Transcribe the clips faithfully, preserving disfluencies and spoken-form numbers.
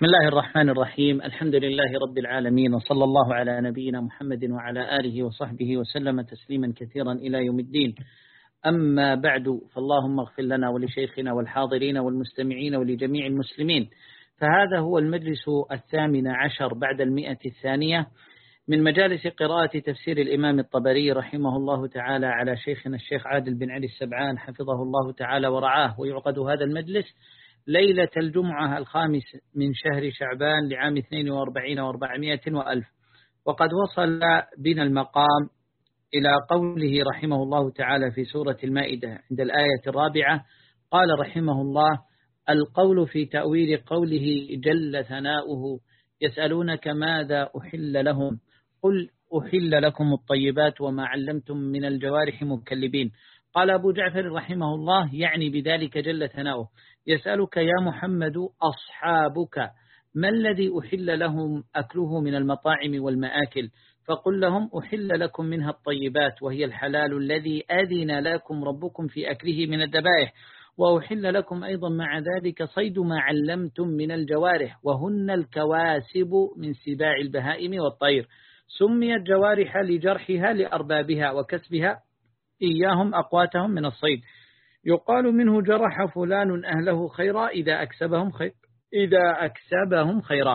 بسم الله الرحمن الرحيم. الحمد لله رب العالمين، وصلى الله على نبينا محمد وعلى آله وصحبه وسلم تسليما كثيرا إلى يوم الدين. أما بعد، فاللهم اغفر لنا ولشيخنا والحاضرين والمستمعين ولجميع المسلمين. فهذا هو المجلس الثامن عشر بعد المئة الثانية من مجالس قراءة تفسير الإمام الطبري رحمه الله تعالى على شيخنا الشيخ عادل بن علي السبعان حفظه الله تعالى ورعاه. ويعقد هذا المجلس ليلة الجمعة الخامس من شهر شعبان لعام اثنين وأربعين وأربعمائة وألف. وقد وصل بنا المقام إلى قوله رحمه الله تعالى في سورة المائدة عند الآية الرابعة. قال رحمه الله: القول في تأويل قوله جل ثناؤه يسألونك ماذا أحل لهم قل أحل لكم الطيبات وما علمتم من الجوارح مكلبين. قال أبو جعفر رحمه الله يعني بذلك جل ثناؤه: يسألك يا محمد أصحابك ما الذي أحل لهم أكله من المطاعم والمآكل، فقل لهم أحل لكم منها الطيبات وهي الحلال الذي أذن لكم ربكم في أكله من الذبائح، وأحل لكم أيضا مع ذلك صيد ما علمتم من الجوارح وهن الكواسب من سباع البهائم والطير، سميت جوارح لجرحها لأربابها وكسبها إياهم أقواتهم من الصيد، يقال منه جرح فلان أهله خيرا إذا أكسبهم خير إذا أكسبهم خيرا،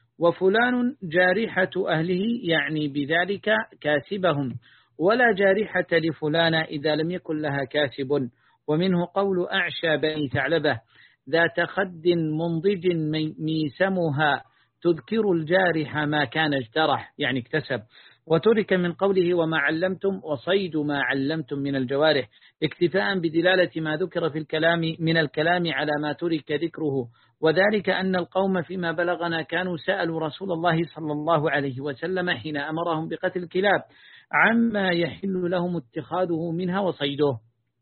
وفلان جارحة أهله يعني بذلك كاسبهم، ولا جارحة لفلان إذا لم يكن لها كاسب. ومنه قول أعشى بني ثعلبة: ذات خد منضج ميسمها تذكر الجارح ما كان اجترح يعني اكتسب. وترك من قوله وما علمتم وصيد ما علمتم من الجوارح اكتفاء بدلالة ما ذكر في الكلام من الكلام على ما ترك ذكره، وذلك أن القوم فيما بلغنا كانوا سألوا رسول الله صلى الله عليه وسلم حين أمرهم بقتل الكلاب عما يحل لهم اتخاذه منها وصيده،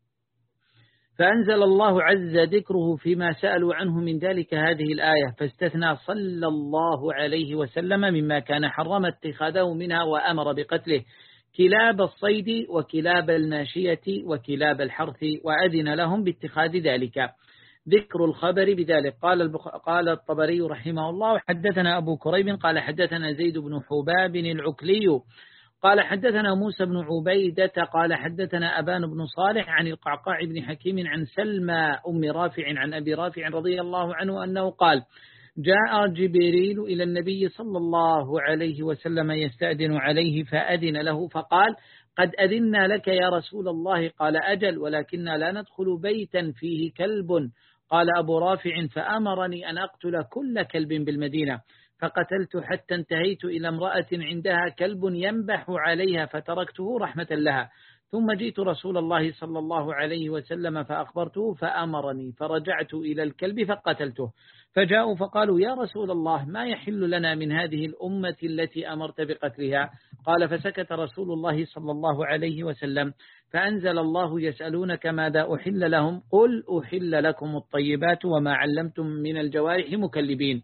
فأنزل الله عز ذكره فيما سألوا عنه من ذلك هذه الآية، فاستثنى صلى الله عليه وسلم مما كان حرم اتخاذه منها وأمر بقتله كلاب الصيد وكلاب الماشية وكلاب الحرث، وأذن لهم باتخاذ ذلك. ذكر الخبر بذلك. قال البخ... قال الطبري رحمه الله: حدثنا أبو كريب قال حدثنا زيد بن حباب العكلي قال حدثنا موسى بن عبيدة قال حدثنا أبان بن صالح عن القعقاع بن حكيم عن سلمى أم رافع عن أبي رافع رضي الله عنه أنه قال: جاء جبريل إلى النبي صلى الله عليه وسلم يستأذن عليه فأذن له فقال: قد أذنا لك يا رسول الله. قال: أجل، ولكننا لا ندخل بيتا فيه كلب. قال أبو رافع: فأمرني أن أقتل كل كلب بالمدينة، فقتلت حتى انتهيت إلى امرأة عندها كلب ينبح عليها فتركته رحمة لها، ثم جئت رسول الله صلى الله عليه وسلم فأخبرته فأمرني فرجعت إلى الكلب فقتلته، فجاءوا فقالوا: يا رسول الله ما يحل لنا من هذه الأمة التي أمرت بقتلها؟ قال: فسكت رسول الله صلى الله عليه وسلم، فأنزل الله: يسألونك ماذا أحل لهم قل أحل لكم الطيبات وما علمتم من الجوارح مكلبين.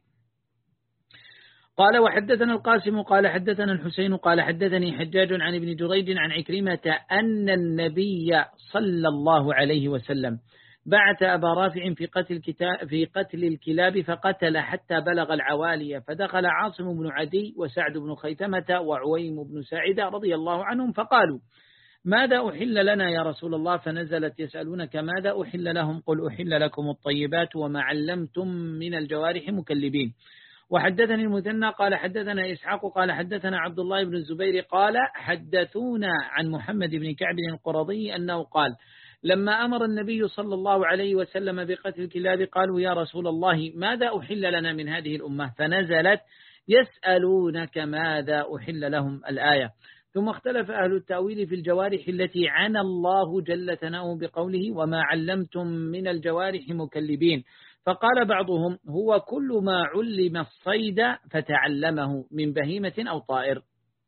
قال: وحدثنا القاسم قال حدثنا الحسين قال حدثني حجاج عن ابن جريج عن عكرمة أن النبي صلى الله عليه وسلم بعث أبا رافع في قتل, في قتل الكلاب فقتل حتى بلغ العوالي، فدخل عاصم بن عدي وسعد بن خيثمة وعويم بن ساعدة رضي الله عنهم فقالوا: ماذا أحل لنا يا رسول الله؟ فنزلت: يسألونك ماذا أحل لهم قل أحل لكم الطيبات وما علمتم من الجوارح مكلبين. وحدثني المثنى قال حدثنا إسحاق قال حدثنا عبد الله بن الزبير قال حدثونا عن محمد بن كعب القرظي أنه قال: لما أمر النبي صلى الله عليه وسلم بقتل الكلاب قالوا: يا رسول الله ماذا أحل لنا من هذه الأمة؟ فنزلت: يسألونك ماذا أحل لهم الآية. ثم اختلف أهل التأويل في الجوارح التي عنى الله جل ثناؤه بقوله وما علمتم من الجوارح مكلبين، فقال بعضهم: هو كل ما علم الصيد فتعلمه من بهيمة أو طائر.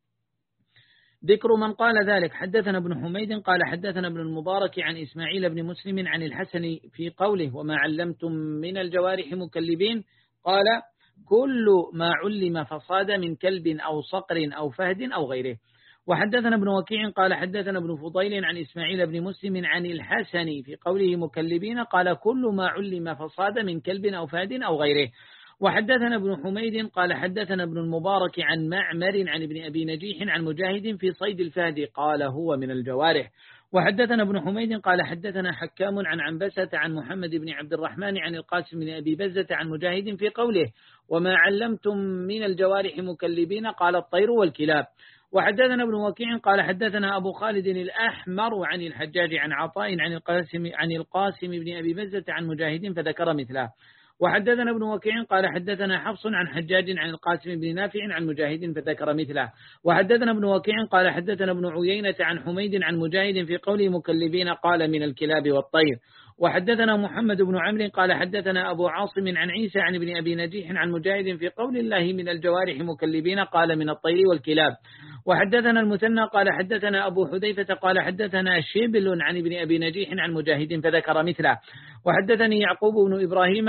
ذكر من قال ذلك. حدثنا ابن حميد قال حدثنا ابن المبارك عن إسماعيل بن مسلم عن الحسن في قوله وما علمتم من الجوارح مكلبين قال: كل ما علم فصاد من كلب أو صقر أو فهد أو غيره. وحدثنا ابن وكيع قال حدثنا ابن فضيل عن إسماعيل بن مسلم عن الحسن في قوله مكلبين قال: كل ما علم فصاد من كلب أو فهد أو غيره. وحدثنا ابن حميد قال حدثنا ابن المبارك عن معمر عن ابن أبي نجيح عن مجاهد في صيد الفهد قال هو من الجوارح. وحدثنا ابن حميد قال حدثنا حكام عن عنبسة عن محمد بن عبد الرحمن عن القاسم بن أبي بزة عن مجاهد في قوله وما علمتم من الجوارح مكلبين قال الطير والكلاب. وحدثنا ابن وكيع قال حدثنا أبو خالد الأحمر عن الحجاج عن عطاء عن القاسم عن القاسم بن أبي بزة عن مجاهد فذكر مثله. وحدثنا ابن وكيع قال حدثنا حفص عن حجاج عن القاسم بن نافع عن مجاهد فذكر مثله. وحدثنا ابن وكيع قال حدثنا ابن عيينة عن حميد عن مجاهد في قوله مكلبين قال من الكلاب والطير. وحدثنا محمد بن عمرو قال حدثنا أبو عاصم عن عيسى عن ابن أبي نجيح عن مجاهد في قول الله من الجوارح مكلبين قال من الطير والكلاب. وحدثنا المثنى قال حدثنا أبو حذيفة قال حدثنا شبل عن ابن أبي نجيح عن مجاهد فذكر مثله. وحدثني يعقوب بن إبراهيم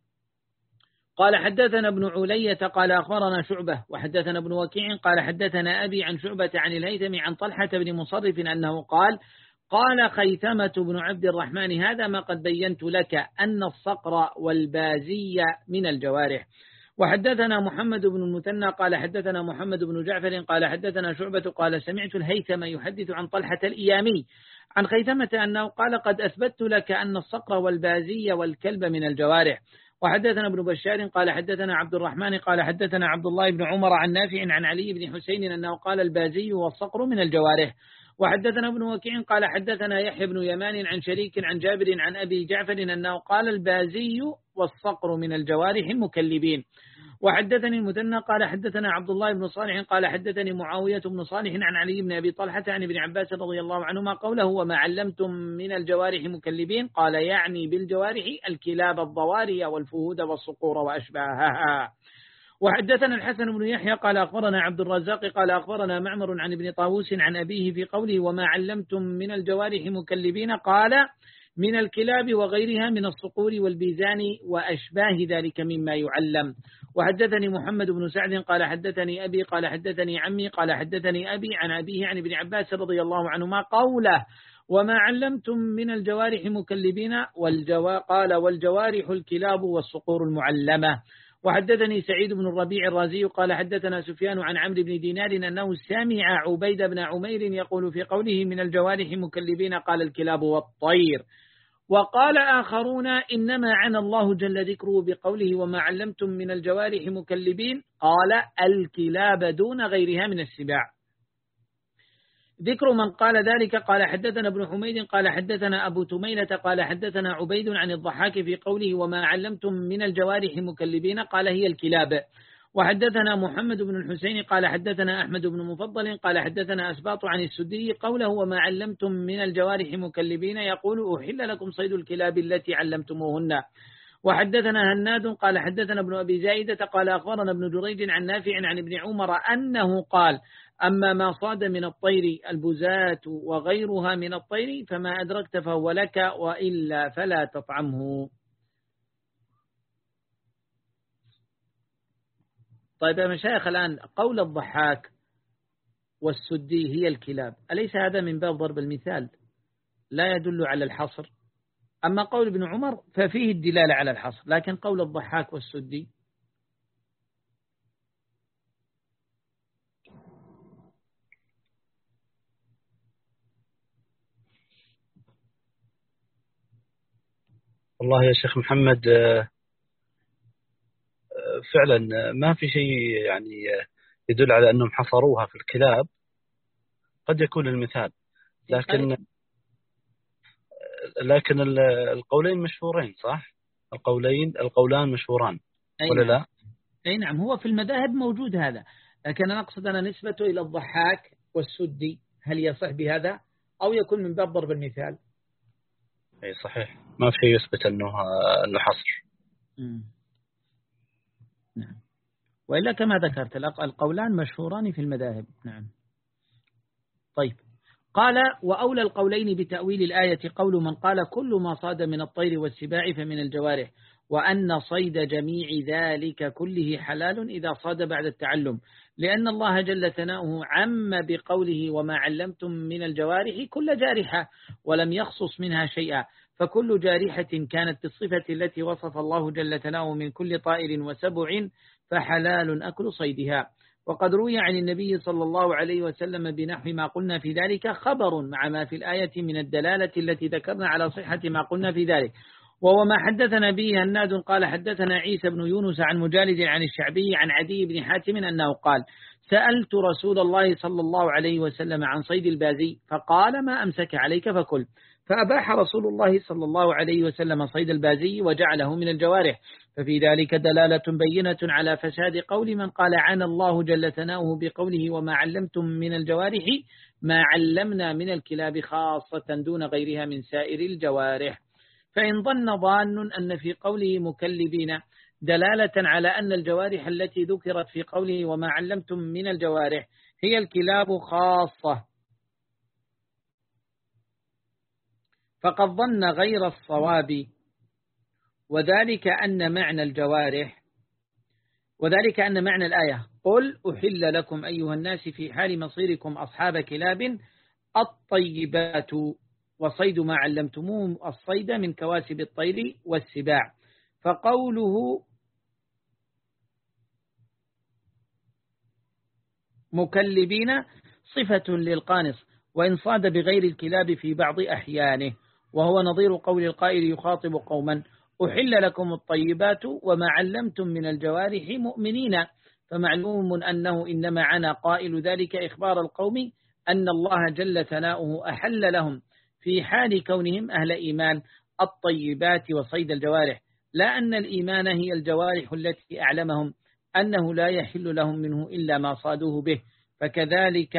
قال حدثنا ابن علية قال أخبرنا شعبة. وحدثنا ابن وكيع قال حدثنا أبي عن شعبة عن الهيثم عن طلحة بن مصرف أنه قال قال خيثمة بن عبد الرحمن هذا ما قد بينت لك أن الصقر والبازي من الجوارح. وحدثنا محمد بن المثنى قال حدثنا محمد بن جعفر قال حدثنا شعبة قال سمعت الهيثم يحدث عن طلحة الإيامي عن خيثمة أنه قال قد أثبت لك أن الصقر والبازي والكلب من الجوارح. وحدثنا ابن بشار قال حدثنا عبد الرحمن قال حدثنا عبد الله بن عمر عن نافع عن علي بن حسين أنه قال البازي والصقر من الجوارح. وحدثنا ابن وكيع قال حدثنا يحيى بن يمان عن شريك عن جابر عن أبي جعفر أنه قال البازي والصقر من الجوارح مكلبين. وحدثني المثنى قال حدثنا عبد الله بن صالح قال حدثني معاوية بن صالح عن علي بن أبي طلحة عن ابن عباس رضي الله عنهما قوله وما علمتم من الجوارح مكلبين قال يعني بالجوارح الكلاب الضواري والفهود والصقور وأشباهها. وحدثنا الحسن بن يحيى قال أخبرنا عبد الرزاق قال أخبرنا معمر عن ابن طاووس عن أبيه في قوله وما علمتم من الجوارح مكلبين قال من الكلاب وغيرها من الصقور والبيزان وأشباه ذلك مما يعلم. وحدثني محمد بن سعد قال حدثني أبي قال حدثني عمي قال حدثني أبي عن أبيه عن ابن عباس رضي الله عنهما قوله وما علمتم من الجوارح مكلبين والجوا قال والجوارح الكلاب والصقور المعلمة. وحدثني سعيد بن الربيع الرازي قال حدثنا سفيان عن عمرو بن دينار أنه سمع عبيد بن عمير يقول في قوله من الجوارح مكلبين قال الكلاب والطير. وقال آخرون إنما عنى الله جل ذكره بقوله وما علمتم من الجوارح مكلبين قال الكلاب دون غيرها من السباع. ذكر من قال ذلك قال حدثنا ابن حميد قال حدثنا أبو تميلة قال حدثنا عبيد عن الضحاك في قوله وما علمتم من الجوارح مكلبين قال هي الكلاب. وحدثنا محمد بن الحسين قال حدثنا أحمد بن مفضل قال حدثنا أسباط عن السدي قوله وما علمتم من الجوارح مكلبين يقول أحل لكم صيد الكلاب التي علمتموهن. وحدثنا هناد قال حدثنا ابن أبي زايدة قال أخبرنا ابن جريج عن نافع عن ابن عمر أنه قال أما ما صاد من الطير البزات وغيرها من الطير فما أدركت فهو لك وإلا فلا تطعمه. طيب يا مشايخ الآن قول الضحاك والسدي هي الكلاب أليس هذا من باب ضرب المثال لا يدل على الحصر؟ أما قول ابن عمر ففيه الدلالة على الحصر لكن قول الضحاك والسدي والله يا شيخ محمد فعلا ما في شيء يعني يدل على أنهم حصروها في الكلاب. قد يكون المثال لكن لكن القولين مشهورين صح؟ القولين القولان مشهوران ولا لا؟ أي نعم هو في المذاهب موجود هذا لكن أنا أقصد أنا نسبته إلى الضحاك والسدي هل يصح بهذا أو يكون من باب ضرب المثال؟ أي صحيح ما في شيء يثبت أنه أنه حصر. م. نعم وإلا كما ذكرت القولان مشهوران في المذاهب. نعم. طيب قال وأولى القولين بتأويل الآية قول من قال كل ما صاد من الطير والسباع فمن الجوارح وأن صيد جميع ذلك كله حلال إذا صاد بعد التعلم لأن الله جل ثناؤه عم بقوله وما علمتم من الجوارح كل جارحة ولم يخصص منها شيئا فكل جارحة كانت بالصفة التي وصف الله جل ثناؤه من كل طائر وسبع فحلال أكل صيدها. وقد روي عن النبي صلى الله عليه وسلم بنحو ما قلنا في ذلك خبر مع ما في الآية من الدلالة التي ذكرنا على صحة ما قلنا في ذلك، وهو ما حدثنا به هناد قال حدثنا عيسى بن يونس عن مجالد عن الشعبي عن عدي بن حاتم أنه قال سألت رسول الله صلى الله عليه وسلم عن صيد البازي فقال ما أمسك عليك فكل، فأباح رسول الله صلى الله عليه وسلم صيد البازي وجعله من الجوارح، ففي ذلك دلالة بينة على فساد قول من قال عن الله جل ثناؤه بقوله وما علمتم من الجوارح ما علمنا من الكلاب خاصة دون غيرها من سائر الجوارح. فإن ظن ظان أن في قوله مكلبين دلالة على أن الجوارح التي ذكرت في قوله وما علمتم من الجوارح هي الكلاب خاصة فقد ظن غير الصواب، وذلك أن معنى الجوارح وذلك أن معنى الآية قل أحل لكم أيها الناس في حال مصيركم أصحاب كلاب الطيبات وصيد ما علمتموه الصيد من كواسب الطير والسباع، فقوله مكلبين صفة للقانص وإن صاد بغير الكلاب في بعض أحيانه، وهو نظير قول القائل يخاطب قوما أحل لكم الطيبات وما علمتم من الجوارح مؤمنين، فمعلوم أنه إنما عنا قائل ذلك إخبار القوم أن الله جل ثناؤه أحل لهم في حال كونهم أهل إيمان الطيبات وصيد الجوارح، لا أن الإيمان هي الجوارح التي أعلمهم أنه لا يحل لهم منه إلا ما صادوه به. فكذلك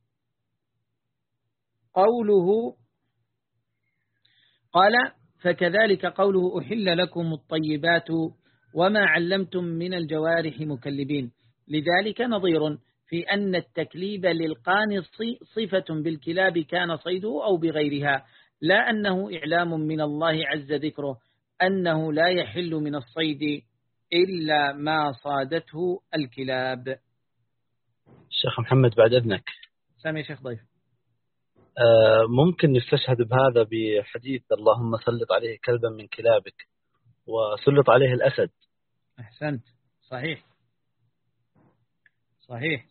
قوله قال فكذلك قوله أحل لكم الطيبات وما علمتم من الجوارح مكلبين، لذلك نظير في أن التكليب للقانص صفة بالكلاب كان صيده أو بغيرها، لا أنه إعلام من الله عز ذكره أنه لا يحل من الصيد إلا ما صادته الكلاب. الشيخ محمد بعد إذنك سامي شيخ ضيف، آه ممكن نستشهد بهذا بحديث اللهم سلط عليه كلبا من كلابك وسلط عليه الأسد. أحسنت، صحيح صحيح.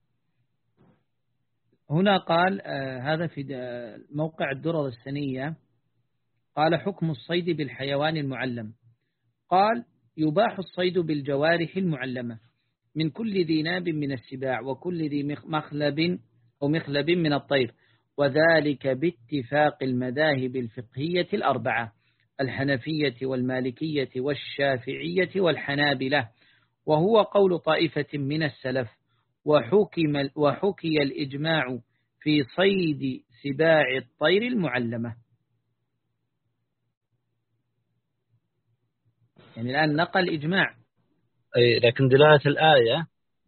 هنا قال آه هذا في موقع الدرر السنية، قال حكم الصيد بالحيوان المعلم، قال يباح الصيد بالجوارح المعلمة من كل ذي ناب من السباع وكل ذي مخلب أو مخلب من الطير، وذلك باتفاق المذاهب الفقهية الأربعة الحنفية والمالكية والشافعية والحنابلة، وهو قول طائفة من السلف، وحكم وحكي الإجماع في صيد سباع الطير المعلمة. يعني الآن نقل إجماع، أي لكن دلالة الآية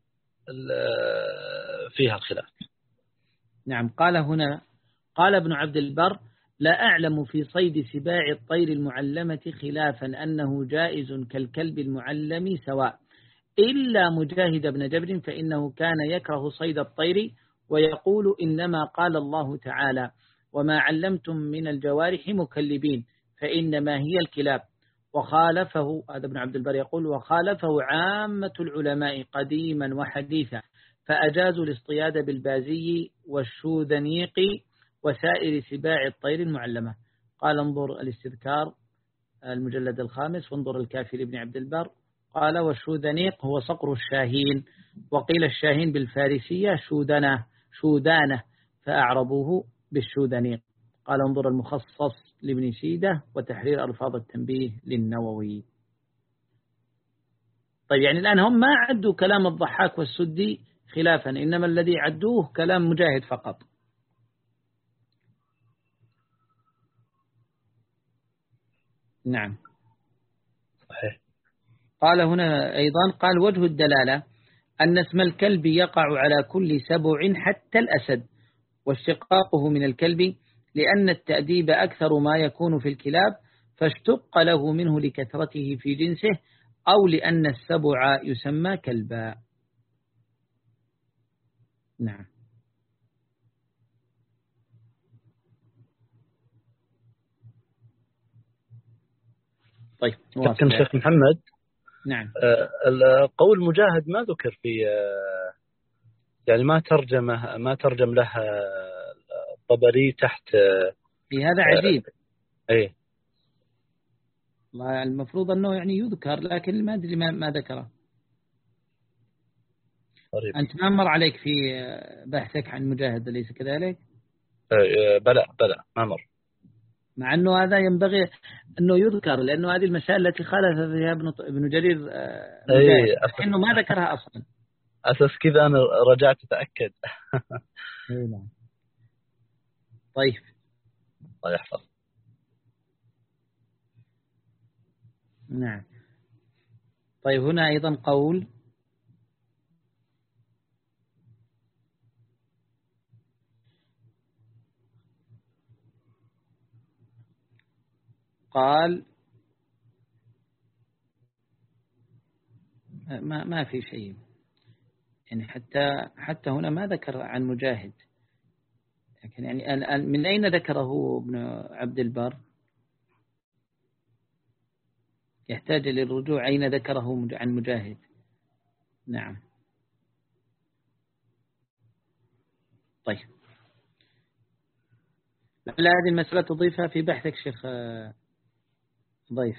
فيها الخلاف. نعم، قال هنا قال ابن عبد البر لا أعلم في صيد سباع الطير المعلمة خلافا أنه جائز كالكلب المعلم سواء، إلا مجاهد بن جبر فإنه كان يكره صيد الطير ويقول إنما قال الله تعالى وما علمتم من الجوارح مكلبين فإنما هي الكلاب، وخالفه هذا ابن عبد البر يقول وخالفه عامة العلماء قديما وحديثا، فأجازوا الاصطياد بالبازي والشوذنيق وسائر سباع الطير المعلمة. قال انظر الاستذكار المجلد الخامس وانظر الكافي لابن عبد البر، قال والشوذنيق هو صقر الشاهين، وقيل الشاهين بالفارسية شودنة شودانة فأعربوه بالشوذنيق. قال انظر المخصص لابن سيدة وتحرير ألفاظ التنبيه للنووي. طيب يعني الآن هم ما عدوا كلام الضحاك والسدي خلافا، إنما الذي عدوه كلام مجاهد فقط. نعم صحيح. قال هنا أيضا قال وجه الدلالة أن اسم الكلب يقع على كل سبع حتى الأسد، واشتقاقه من الكلب لأن التأديب أكثر ما يكون في الكلاب فاشتق له منه لكثرته في جنسه، أو لأن السبع يسمى كلبا. نعم طيب كابتن شيخ محمد. نعم. القول مجاهد ما ذكر في، يعني ما ترجمه ما ترجم له الطبري تحت. في هذا عجيب. ايه المفروض أنه يعني يذكر، لكن ما أدري ما, ما ذكره. طريب. أنت ما مر عليك في بحثك عن مجاهد أليس كذلك؟ بلى بلى ما مر. مع أنه هذا ينبغي أنه يذكر، لأنه هذه المسائل التي خالف فيها ابن ابن جرير مجاهد، لأنه ما ذكرها أصلا. أساس كذا أنا رجعت أتأكد. طيب الله يحفظ. نعم. طيب هنا أيضا قول قال ما ما في شيء، يعني حتى حتى هنا ما ذكر عن مجاهد، لكن يعني من أين ذكره ابن عبد البر؟ يحتاج للرجوع أين ذكره عن مجاهد. نعم. طيب لعل هذه المسألة تضيفها في بحثك شيخ ضيف.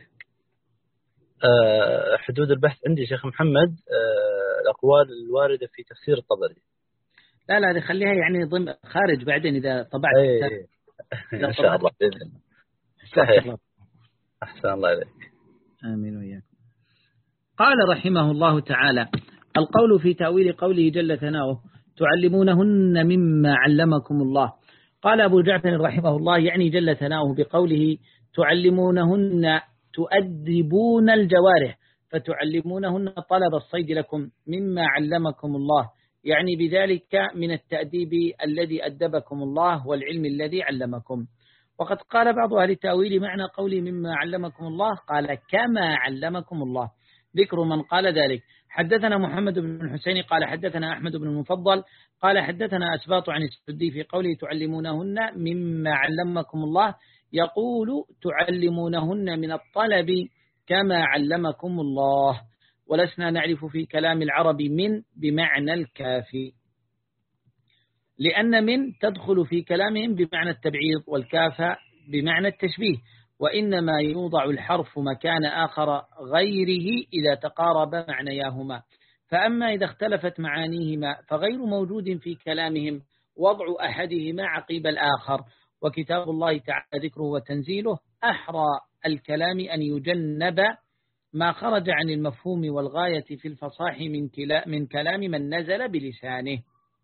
أه حدود البحث عندي شيخ محمد، أه الأقوال الواردة في تفسير الطبري. لا لا خليها يعني ضمن خارج بعدين إذا طبعت كتاب. إن شاء الله بإذن الله. صحيح. أحسن الله إليك. آمين وإياكم. قال رحمه الله تعالى: القول في تأويل قوله جل ثناؤه تعلمونهن مما علمكم الله. قال أبو جعفر رحمه الله يعني جل ثناؤه بقوله تعلمونهن تؤدبون الجوارح، فتعلمونهن طلب الصيد لكم مما علمكم الله، يعني بذلك من التأديب الذي أدبكم الله والعلم الذي علمكم. وقد قال بعض أهل التأويل معنى قوله مما علمكم الله قال كما علمكم الله. ذكر من قال ذلك: حدثنا محمد بن الحسين قال حدثنا أحمد بن المفضل قال حدثنا أسباط عن السدي في قوله تعلمونهن مما علمكم الله، يقول تعلمونهن من الطلب كما علمكم الله، ولسنا نعرف في كلام العرب من بمعنى الكافي، لأن من تدخل في كلامهم بمعنى التبعيض والكافة بمعنى التشبيه، وإنما يوضع الحرف مكان آخر غيره إذا تقارب معنياهما، فأما إذا اختلفت معانيهما فغير موجود في كلامهم وضع أحدهما عقيب الآخر. وكتاب الله تعالى ذكره وتنزيله أحرى الكلام أن يجنب ما خرج عن المفهوم والغاية في الفصاح من, من كلام من نزل بلسانه.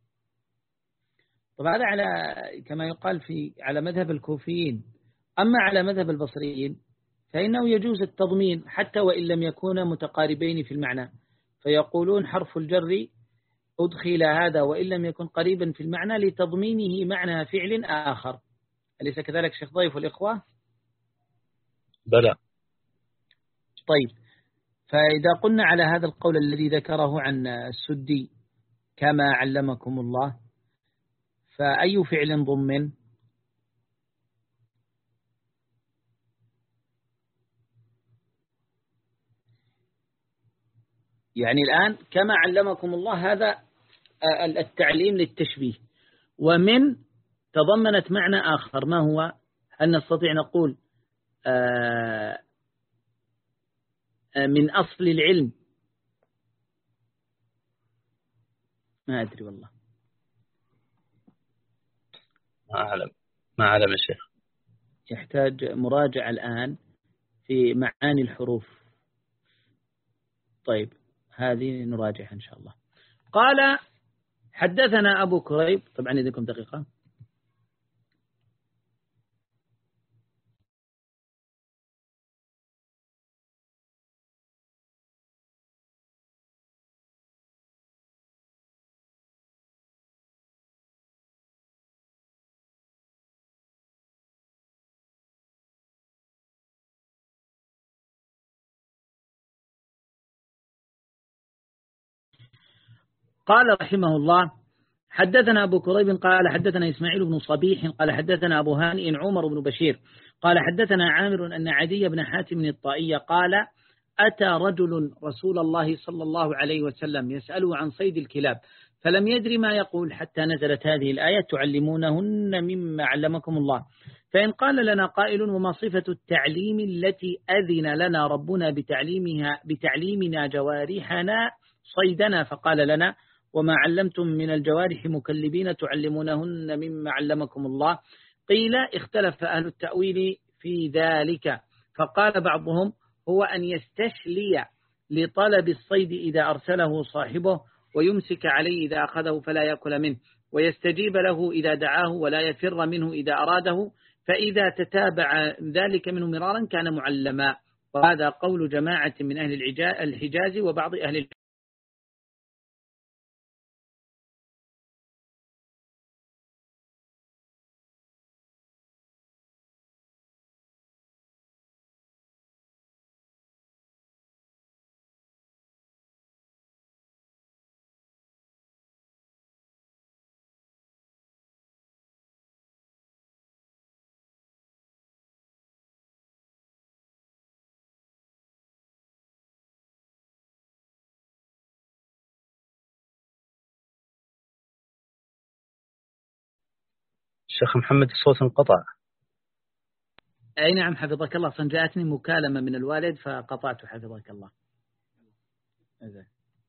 طبعا هذا على كما يقال في على مذهب الكوفيين. أما على مذهب البصريين فإنه يجوز التضمين حتى وإن لم يكونا متقاربين في المعنى، فيقولون حرف الجر أدخل هذا وإن لم يكن قريبا في المعنى لتضمينه معنى فعل آخر. أليس كذلك شيخ ضيف والإخوة؟ بلى. طيب فإذا قلنا على هذا القول الذي ذكره عن السدي كما علمكم الله، فأي فعل ضمن؟ يعني الآن كما علمكم الله هذا التعليم للتشبيه، ومن تضمنت معنى آخر، ما هو؟ هل نستطيع نقول من أصل العلم؟ ما أدري والله، ما أعلم ما أعلم يا شيخ، يحتاج مراجعة الآن في معاني الحروف. طيب هذه نراجعها إن شاء الله. قال حدثنا أبو كريب، طبعا يديكم دقيقة. قال رحمه الله حدثنا أبو كريب قال حدثنا إسماعيل بن صبيح قال حدثنا أبو هانئ عمر بن بشير قال حدثنا عامر أن عدي بن حاتم الطائي قال أتى رجل رسول الله صلى الله عليه وسلم يسأله عن صيد الكلاب فلم يدر ما يقول حتى نزلت هذه الآية تعلمونهن مما علمكم الله. فإن قال لنا قائل وما صفة التعليم التي أذن لنا ربنا بتعليمها بتعليمنا جوارحنا صيدنا؟ فقال لنا وما علمتم من الجوارح مكلبين تعلمونهن مما علمكم الله. قيل اختلف أهل التأويل في ذلك، فقال بعضهم هو أن يستشلي لطلب الصيد إذا أرسله صاحبه ويمسك عليه إذا أخذه فلا يأكل منه، ويستجيب له إذا دعاه ولا يفر منه إذا أراده، فإذا تتابع ذلك منه مرارا كان معلما. وهذا قول جماعة من أهل الحجاز وبعض أهل الحجاز. شيخ محمد الصوت انقطع. أي نعم حفظك الله، جاءتني مكالمة من الوالد فقطعت حفظك الله. أزاي.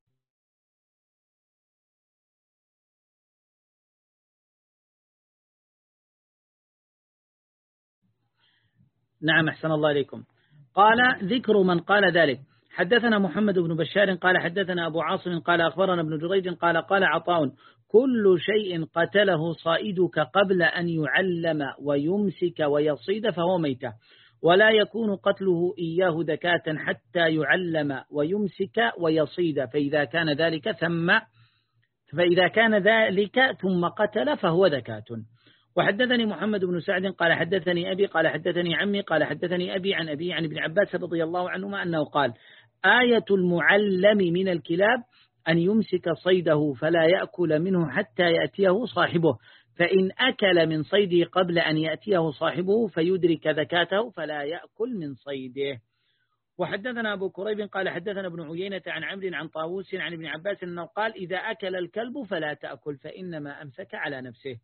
نعم أحسن الله إليكم. قال ذكر من قال ذلك. حدثنا محمد بن بشار قال حدثنا أبو عاصم قال أخبرنا ابن جريج قال قال عطاء كل شيء قتله صائدك قبل أن يعلم ويمسك ويصيد فهو ميتة، ولا يكون قتله إياه ذكاة حتى يعلم ويمسك ويصيد، فإذا كان ذلك ثم فإذا كان ذلك ثم قتل فهو ذكاة. وحدثني محمد بن سعد قال حدثني أبي قال حدثني عمي قال حدثني أبي عن أبي عن ابن عباس رضي الله عنهما أنه قال آية المعلم من الكلاب أن يمسك صيده فلا يأكل منه حتى يأتيه صاحبه، فإن أكل من صيده قبل أن يأتيه صاحبه فيدرك ذكاته فلا يأكل من صيده. وحدثنا أبو كريب قال حدثنا ابن عيينة عن عمرو عن طاووس عن ابن عباس أنه قال إذا أكل الكلب فلا تأكل فإنما أمسك على نفسه.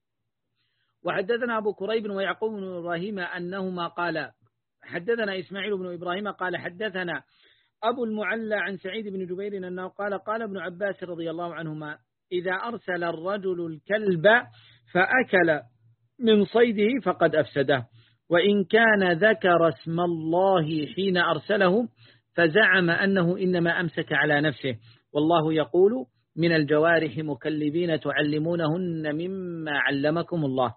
وحدثنا أبو كريب ويعقوب بن إبراهيم أنهما قال حدثنا إسماعيل بن إبراهيم قال حدثنا أبو المعلى عن سعيد بن جبير أنه قال قال ابن عباس رضي الله عنهما إذا أرسل الرجل الكلب فأكل من صيده فقد أفسده، وإن كان ذكر اسم الله حين أرسله فزعم أنه إنما أمسك على نفسه، والله يقول من الجوارح مكلبين تعلمونهن مما علمكم الله،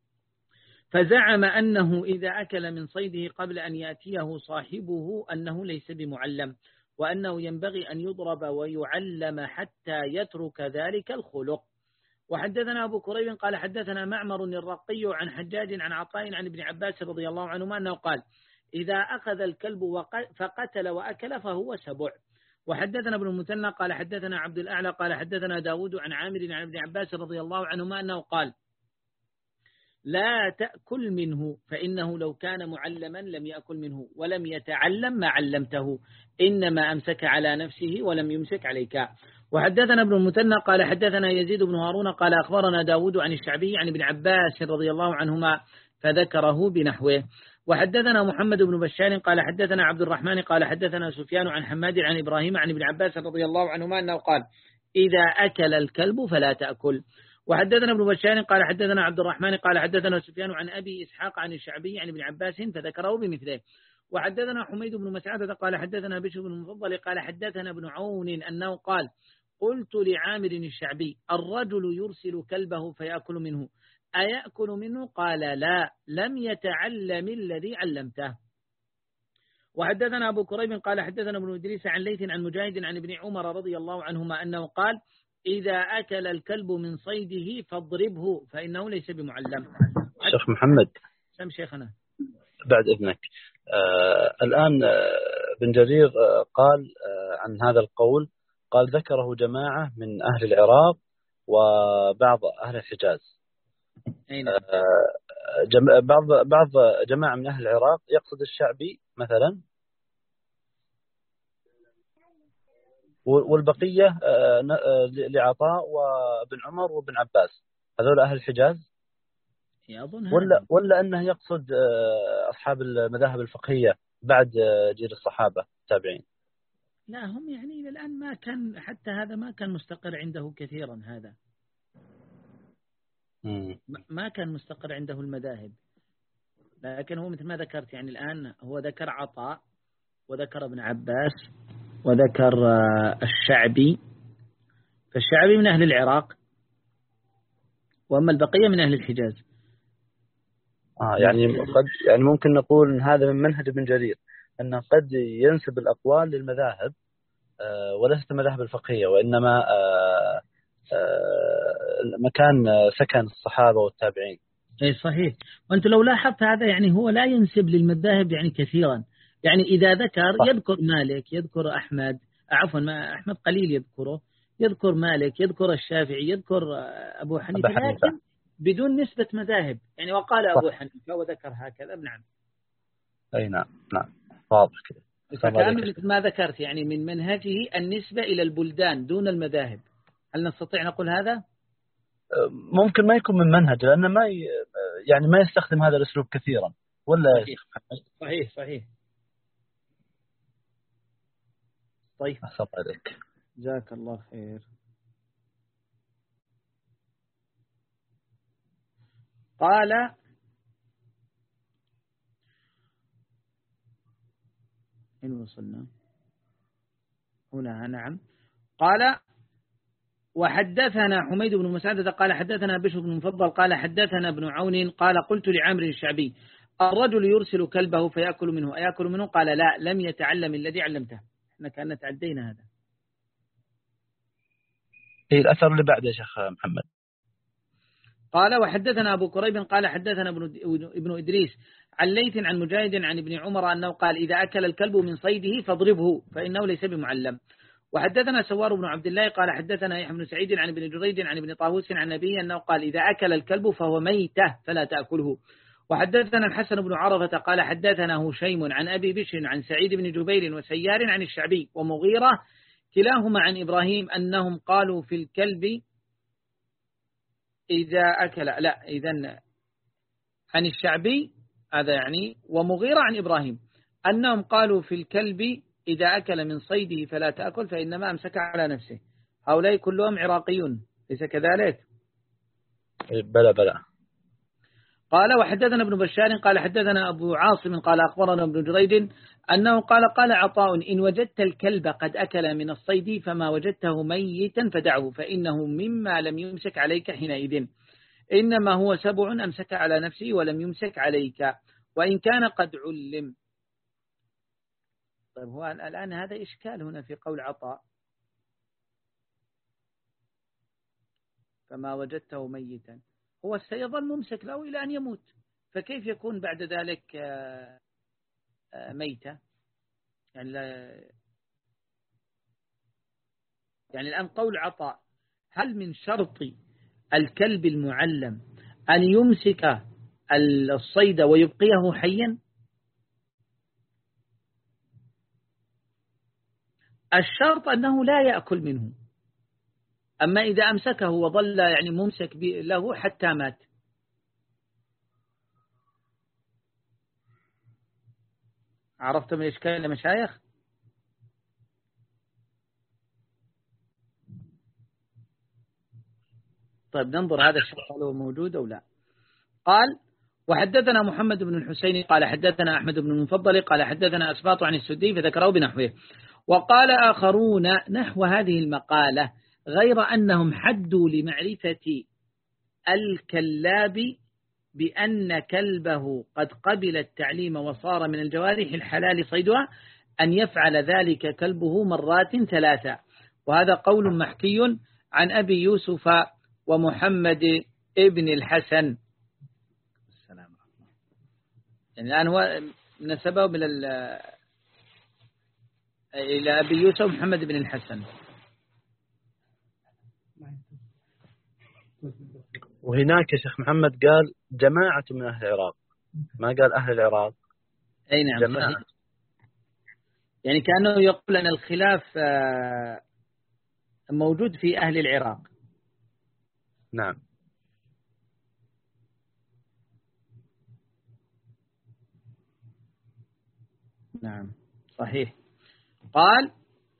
فزعم أنه إذا أكل من صيده قبل أن يأتيه صاحبه أنه ليس بمعلم، وأنه ينبغي أن يضرب ويعلم حتى يترك ذلك الخلق. وحدثنا أبو كريب قال حدثنا معمر الرقي عن حجاج عن عطاء عن ابن عباس رضي الله عنهما أنه قال إذا أخذ الكلب فقتل وأكل فهو سبع. وحدثنا ابن المثنى قال حدثنا عبد الأعلى قال حدثنا داود عن عامر عن ابن عباس رضي الله عنهما أنه قال لا تأكل منه فإنه لو كان معلما لم يأكل منه ولم يتعلم ما علمته، إنما أمسك على نفسه ولم يمسك عليك. وحدثنا ابن المثنى قال حدثنا يزيد بن هارون قال أخبرنا داود عن الشعبي عن ابن عباس رضي الله عنهما فذكره بنحوه. وحدثنا محمد بن بشار قال حدثنا عبد الرحمن قال حدثنا سفيان عن حماد عن إبراهيم عن ابن عباس رضي الله عنهما أنه قال إذا أكل الكلب فلا تأكل. وحدثنا ابن بشار قال حدثنا عبد الرحمن قال حدثنا سفيان عن أبي إسحاق عن الشعبي عن ابن عباس فذكره بمثله. وحدثنا حميد بن مسعدة قال حدثنا بشر بن المفضل قال حدثنا ابن عون أنه قال قلت لعامر الشعبي الرجل يرسل كلبه فيأكل منه أيأكل منه؟ قال لا، لم يتعلم الذي علمته. وحدثنا أبو كريب قال حدثنا ابن إدريس عن ليث عن مجاهد عن ابن عمر رضي الله عنهما أنه قال إذا أكل الكلب من صيده فاضربه فإنه ليس بمعلم. شيخ محمد سم شيخنا بعد إذنك آه الآن آه بن جرير آه قال آه عن هذا القول قال ذكره جماعة من أهل العراق وبعض أهل الحجاز. أين؟ آه بعض بعض جماعة من أهل العراق يقصد الشعبي مثلا، والبقية لعطاء وابن عمر وابن عباس، هذول أهل الحجاز. ولا ولا أنه يقصد أصحاب المذاهب الفقهية بعد جيل الصحابة التابعين؟ لا، هم يعني إلى الآن ما كان، حتى هذا ما كان مستقر عنده كثيرا. هذا مم. ما كان مستقر عنده المذاهب، لكن هو مثل ما ذكرت يعني الآن هو ذكر عطاء وذكر ابن عباس وذكر الشعبي، فالشعبي من أهل العراق، وأما البقية من أهل الحجاز. آه يعني قد يعني ممكن نقول إن هذا من منهج ابن جرير، أنه قد ينسب الأقوال للمذاهب آه وليست المذاهب الفقهية، وإنما آه آه مكان سكن الصحابة والتابعين. أي صحيح. وأنت لو لاحظت هذا يعني هو لا ينسب للمذاهب يعني كثيرا، يعني إذا ذكر صح. يذكر مالك، يذكر أحمد، عفوا ما أحمد قليل يذكره، يذكر مالك، يذكر الشافعي، يذكر أبو حنيفة، لكن بدون نسبة مذاهب. يعني وقال أبو حنيفة وذكر هكذا. نعم. أي نعم نعم واضح كده. فكان مثل ما ذكرت يعني من منهجه النسبة إلى البلدان دون المذاهب. هل نستطيع نقول هذا؟ ممكن ما يكون من منهج، لأنه ما ي... يعني ما يستخدم هذا الأسلوب كثيرا، ولا صحيح صحيح صحيح. طيب أحسن عليك، جزاك الله خير. قال إن وصلنا هنا. نعم. قال وحدثنا حميد بن مسعدة قال حدثنا بشر بن مفضل قال حدثنا ابن عون قال قلت لعمرو الشعبي الرجل يرسل كلبه فيأكل منه أيأكل منه؟ قال لا، لم يتعلم الذي علمته. احنا كأننا تعدينا هذا. إيه الأثر اللي بعده يا شيخ محمد؟ قال وحدثنا أبو كريب قال حدثنا ابن إدريس عن ليث عن مجاهد عن ابن عمر أنه قال إذا أكل الكلب من صيده فاضربه فإنه ليس بمعلم. وحدثنا سوار بن عبد الله قال حدثنا يحيى بن سعيد عن ابن جريج عن ابن طاووس عن نبيه أنه قال إذا أكل الكلب فهو ميتة فلا تأكله. وحدثنا الحسن بن عرفة قال حدثنا هشيم عن أبي بشر عن سعيد بن جبير وسيار عن الشعبي ومغيرة كلاهما عن إبراهيم أنهم قالوا في الكلب إذا أكل، لا إذن عن الشعبي هذا يعني، ومغيرة عن إبراهيم أنهم قالوا في الكلب إذا أكل من صيده فلا تأكل فإنما أمسك على نفسه. هؤلاء كلهم عراقيون، ليس كذلك؟ بلى بلى. قال وحدثنا ابن بشار قال حدثنا أبو عاصم قال أخبرنا ابن جريج أنه قال قال عطاء إن وجدت الكلب قد أكل من الصيد فما وجدته ميتا فدعه فإنه مما لم يمسك عليك حينئذ، إنما هو سبع أمسك على نفسه ولم يمسك عليك وإن كان قد علم. طيب هو الآن هذا إشكال هنا في قول عطاء فما وجدته ميتا، هو سيظل ممسك له إلى أن يموت، فكيف يكون بعد ذلك ميتة؟ يعني لا يعني الآن قول عطاء هل من شرط الكلب المعلم أن يمسك الصيد ويبقيه حيا؟ الشرط أنه لا يأكل منه، أما إذا أمسكه وظل يعني ممسك له حتى مات. عرفتم الإشكال يا مشايخ؟ طيب ننظر هذا الشرط هل هو موجود أو لا. قال وحدثنا محمد بن الحسين قال حدثنا أحمد بن المفضل قال حدثنا أسباط عن السدي فذكره بنحوه. وقال آخرون نحو هذه المقالة غير أنهم حدوا لمعرفة الكلاب بأن كلبه قد قبل التعليم وصار من الجوارح الحلال صيدها أن يفعل ذلك كلبه مرات ثلاثة. وهذا قول محكي عن أبي يوسف ومحمد ابن الحسن. السلام عليكم. يعني الآن هو نسبه من إلى أبي يوسف ومحمد بن الحسن. وهناك يا شيخ محمد قال جماعة من أهل العراق، ما قال أهل العراق. أي نعم جماعة. صحيح. يعني كأنه يقول أن الخلاف موجود في أهل العراق. نعم. نعم صحيح. قال: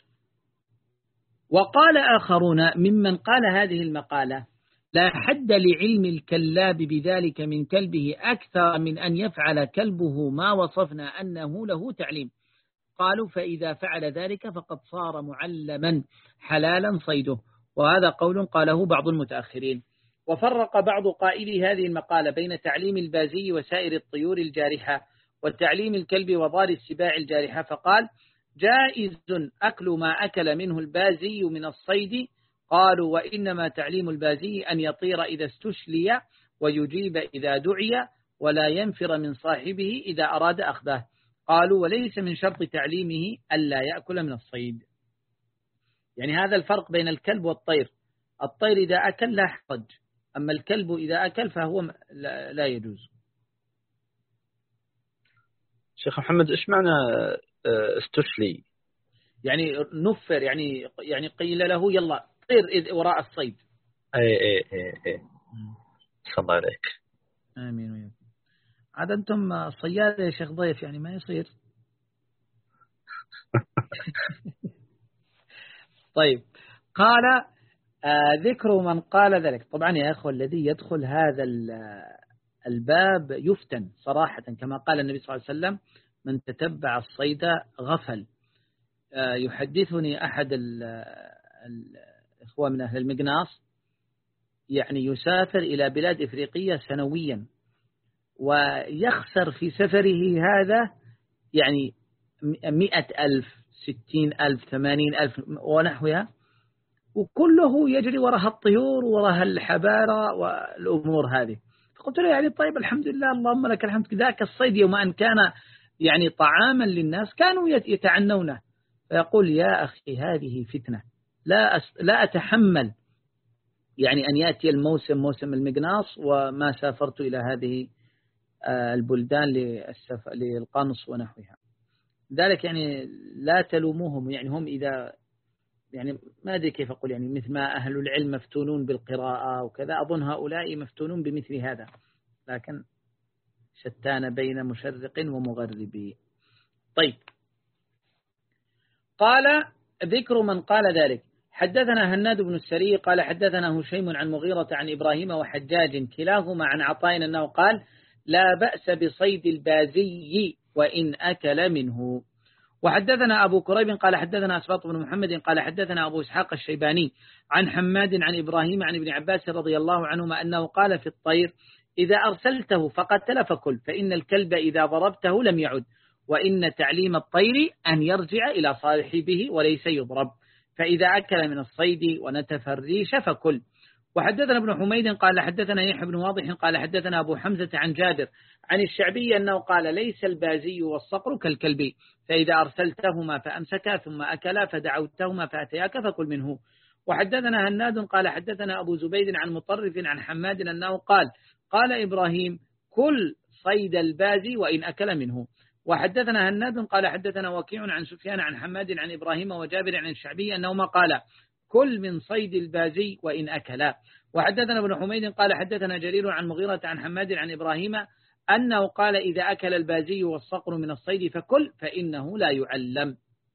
وقال آخرون ممن قال هذه المقالة: لا حد لعلم الكلاب بذلك من كلبه أكثر من أن يفعل كلبه ما وصفنا أنه له تعليم. قالوا: فإذا فعل ذلك فقد صار معلما حلالا صيده. وهذا قول قاله بعض المتأخرين. وفرق بعض قائلي هذه المقالة بين تعليم البازي وسائر الطيور الجارحة وتعليم الكلب وضار السباع الجارحة، فقال: جائز أكل ما أكل منه البازي من الصيد. قالوا: وإنما تعليم البازي أن يطير إذا استشلي ويجيب إذا دعي ولا ينفر من صاحبه إذا أراد أخذه. قالوا: وليس من شرط تعليمه ألا يأكل من الصيد. يعني هذا الفرق بين الكلب والطير. الطير إذا أكل لا حرج، أما الكلب إذا أكل فهو لا يجوز. شيخ محمد إيش معنى استشلي؟ يعني نفر، يعني يعني قيل له يلا طير وراء الصيد. أي أي أي أي. صلى الله عليك. آمين وياكم. عاد أنتم صياد يا شيخ ضيف، يعني ما يصير. طيب. قال: آه ذكر من قال ذلك. طبعا يا أخوة الذي يدخل هذا الباب يفتن صراحة، كما قال النبي صلى الله عليه وسلم: من تتبع الصيد غفل. آه يحدثني أحد الإخوة من أهل المقناص، يعني يسافر إلى بلاد إفريقية سنويا ويخسر في سفره هذا يعني مئة ألف، ستين ألف، ثمانين ألف ونحوها، وكله يجري وراها الطيور وراها الحبارة والأمور هذه. فقلت له: يعني طيب الحمد لله اللهم لك الحمد، ذاك الصيد يوم أن كان يعني طعاما للناس كانوا يتعنونه. فيقول: يا أخي هذه فتنة، لا أس... لا أتحمل يعني أن يأتي الموسم موسم المقناص وما سافرت إلى هذه البلدان للسف... للقنص ونحوها. ذلك يعني لا تلوموهم، يعني هم إذا يعني ما أدري كيف أقول، يعني مثل ما أهل العلم مفتونون بالقراءة وكذا، أظن هؤلاء مفتونون بمثل هذا، لكن شتان بين مشرق ومغرب. طيب. قال: ذكر من قال ذلك. حدثنا هناد بن السري قال حدثنا هشيم عن مغيرة عن إبراهيم وحجاج كلاهما عن عطاء أنه قال: لا بأس بصيد البازي وإن أكل منه. وحدثنا أبو كريب قال حدثنا أسباط بن محمد قال حدثنا أبو إسحاق الشيباني عن حماد عن إبراهيم عن ابن عباس رضي الله عنهما أنه قال في الطير: إذا أرسلته فقتل فكل، فإن الكلب إذا ضربته لم يعد، وإن تعليم الطير أن يرجع إلى صاحبه وليس يضرب، فإذا أكل من الصيد ونتف الريش فكل. وحدثنا ابن حميد قال حدثنا يحيى بن واضح قال حدثنا أبو حمزة عن جابر عن الشعبي أنه قال: ليس البازي والصقر كالكلب، فإذا أرسلتهما فأمسكا ثم أكلا فدعوتهما فأتياك فكل منه. وحدثنا هناد قال حدثنا أبو زبيد عن مطرف عن حماد أنه قال: قال إبراهيم: كل صيد البازي وإن أكل منه. وحدثنا هناد قال حدثنا وكيع عن سفيان عن حماد عن إبراهيم وجابر عن الشعبي أنهما قال: كل من صيد البازي وإن أكلا. وحدثنا ابن حميد قال حدثنا جرير عن مغيرة عن حماد عن إبراهيم أنه قال: إذا أكل البازي والصقر من الصيد فكل، فإنه لا يعلم.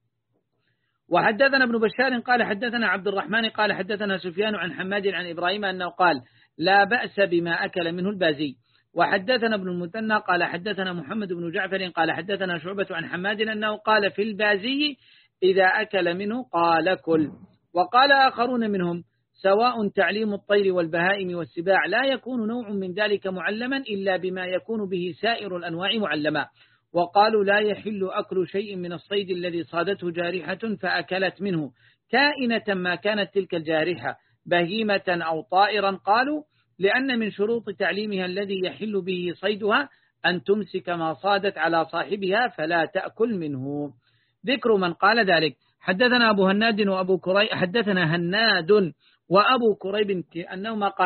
وحدثنا ابن بشار قال حدثنا عبد الرحمن قال حدثنا سفيان عن حماد عن إبراهيم أنه قال: لا بأس بما أكل منه البازي. وحدثنا ابن المثنى قال حدثنا محمد بن جعفر قال حدثنا شعبة عن حماد أنه قال في البازي: إذا أكل منه قال كل. وقال آخرون منهم: سواء تعليم الطير والبهائم والسباع لا يكون نوع من ذلك معلما إلا بما يكون به سائر الأنواع معلما. وقالوا: لا يحل أكل شيء من الصيد الذي صادته جارحة فأكلت منه كائنة ما كانت تلك الجارحة بهيمة أو طائرا. قالوا: لأن من شروط تعليمها الذي يحل به صيدها أن تمسك ما صادت على صاحبها فلا تأكل منه. ذكر من قال ذلك. حدثنا أبو هناد وأبو كريب حدثنا هناد وأبو كريب أنهما قال: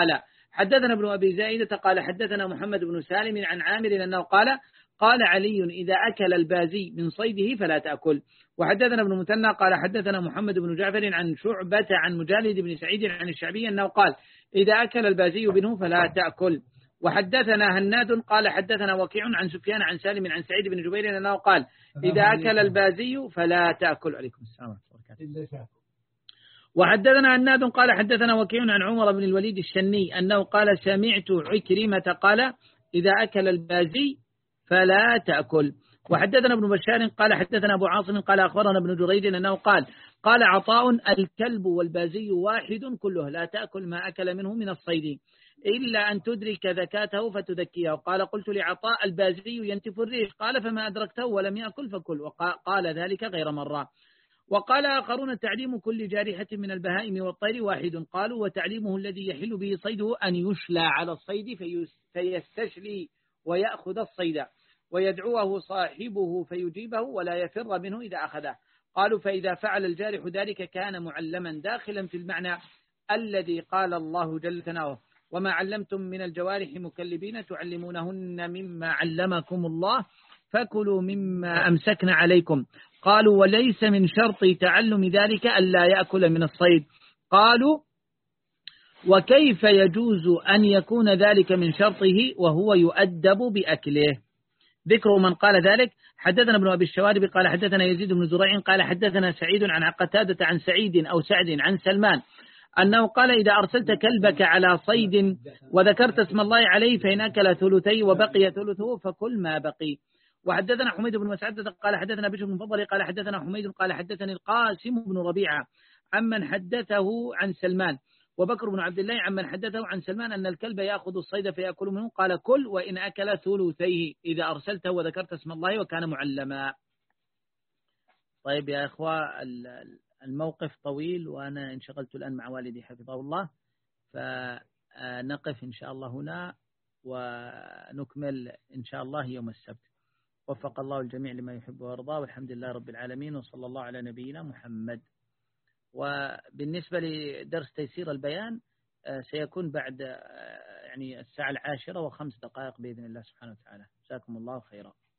حدثنا ابن أبي زائدة قال حدثنا محمد بن سالم عن عامر أنه قال قال علي إذا أكل البازي من صيده فلا تأكل. وحدثنا ابن مثنى قال حدثنا محمد بن جعفر عن شعبة عن مجالد بن سعيد عن الشعبي أنه قال إذا أكل البازي منه فلا تأكل. وحدثنا هناد قال حدثنا وكيع عن سفيان عن سالم عن سعيد بن جبير أنه قال إذا أكل البازي فلا تأكل. عليكم السلام عليكم. وحدثنا هناد قال حدثنا وكيع عن عمر بن الوليد الشني أنه قال سمعت عكرمة قال إذا أكل البازي فلا تأكل. وحدثنا ابن بشار قال حدثنا أبو عاصم قال أخبرنا ابن جريج أنه قال قال عطاء الكلب والبازي واحد كله لا تأكل ما أكل منه من الصيد إلا أن تدرك ذكاته فتذكيه. قال قلت لعطاء البازي ينتف الريش قال فما أدركته ولم يأكل فكل. وقال ذلك غير مرة. وقال آخرون تعليم كل جارحة من البهائم والطير واحد. قالوا وتعليمه الذي يحل به صيده أن يشلى على الصيد فيستشلي ويأخذ الصيد ويدعوه صاحبه فيجيبه ولا يفر منه إذا أخذه. قالوا فإذا فعل الجارح ذلك كان معلما داخلا في المعنى الذي قال الله جل ثناؤه وما علمتم من الجوارح مكلبين تعلمونهن مما علمكم الله فكلوا مما أمسكن عليكم. قالوا وليس من شرط تعلم ذلك ألا يأكل من الصيد. قالوا وكيف يجوز أن يكون ذلك من شرطه وهو يؤدب بأكله؟ ذكر من قال ذلك حدثنا ابن أبي الشوارب قال حدثنا يزيد بن زريع قال حدثنا سعيد عن قتادة عن سعيد أو سعد عن سلمان أنه قال إذا أرسلت كلبك على صيد وذكرت اسم الله عليه فإن أكل ثلثي وبقي ثلثه فكل ما بقي. وحدثنا حميد بن مسعدة قال حدثنا بشر بن فضل قال حدثنا حميد قال حدثني القاسم بن ربيعة عمن حدثه عن سلمان وبكر بن عبد الله عمن حدثه عن سلمان أن الكلب يأخذ الصيد فيأكل منه قال كل وإن أكل ثلثيه إذا أرسلته وذكرت اسم الله وكان معلما. طيب يا إخوة الموقف طويل وأنا انشغلت الآن مع والدي حفظه الله فنقف إن شاء الله هنا ونكمل إن شاء الله يوم السبت. وفق الله الجميع لما يحب ويرضى والحمد لله رب العالمين وصلى الله على نبينا محمد. وبالنسبة لدرس تيسير البيان سيكون بعد يعني الساعة العاشرة وخمس دقائق بإذن الله سبحانه وتعالى. جزاكم الله خيرا.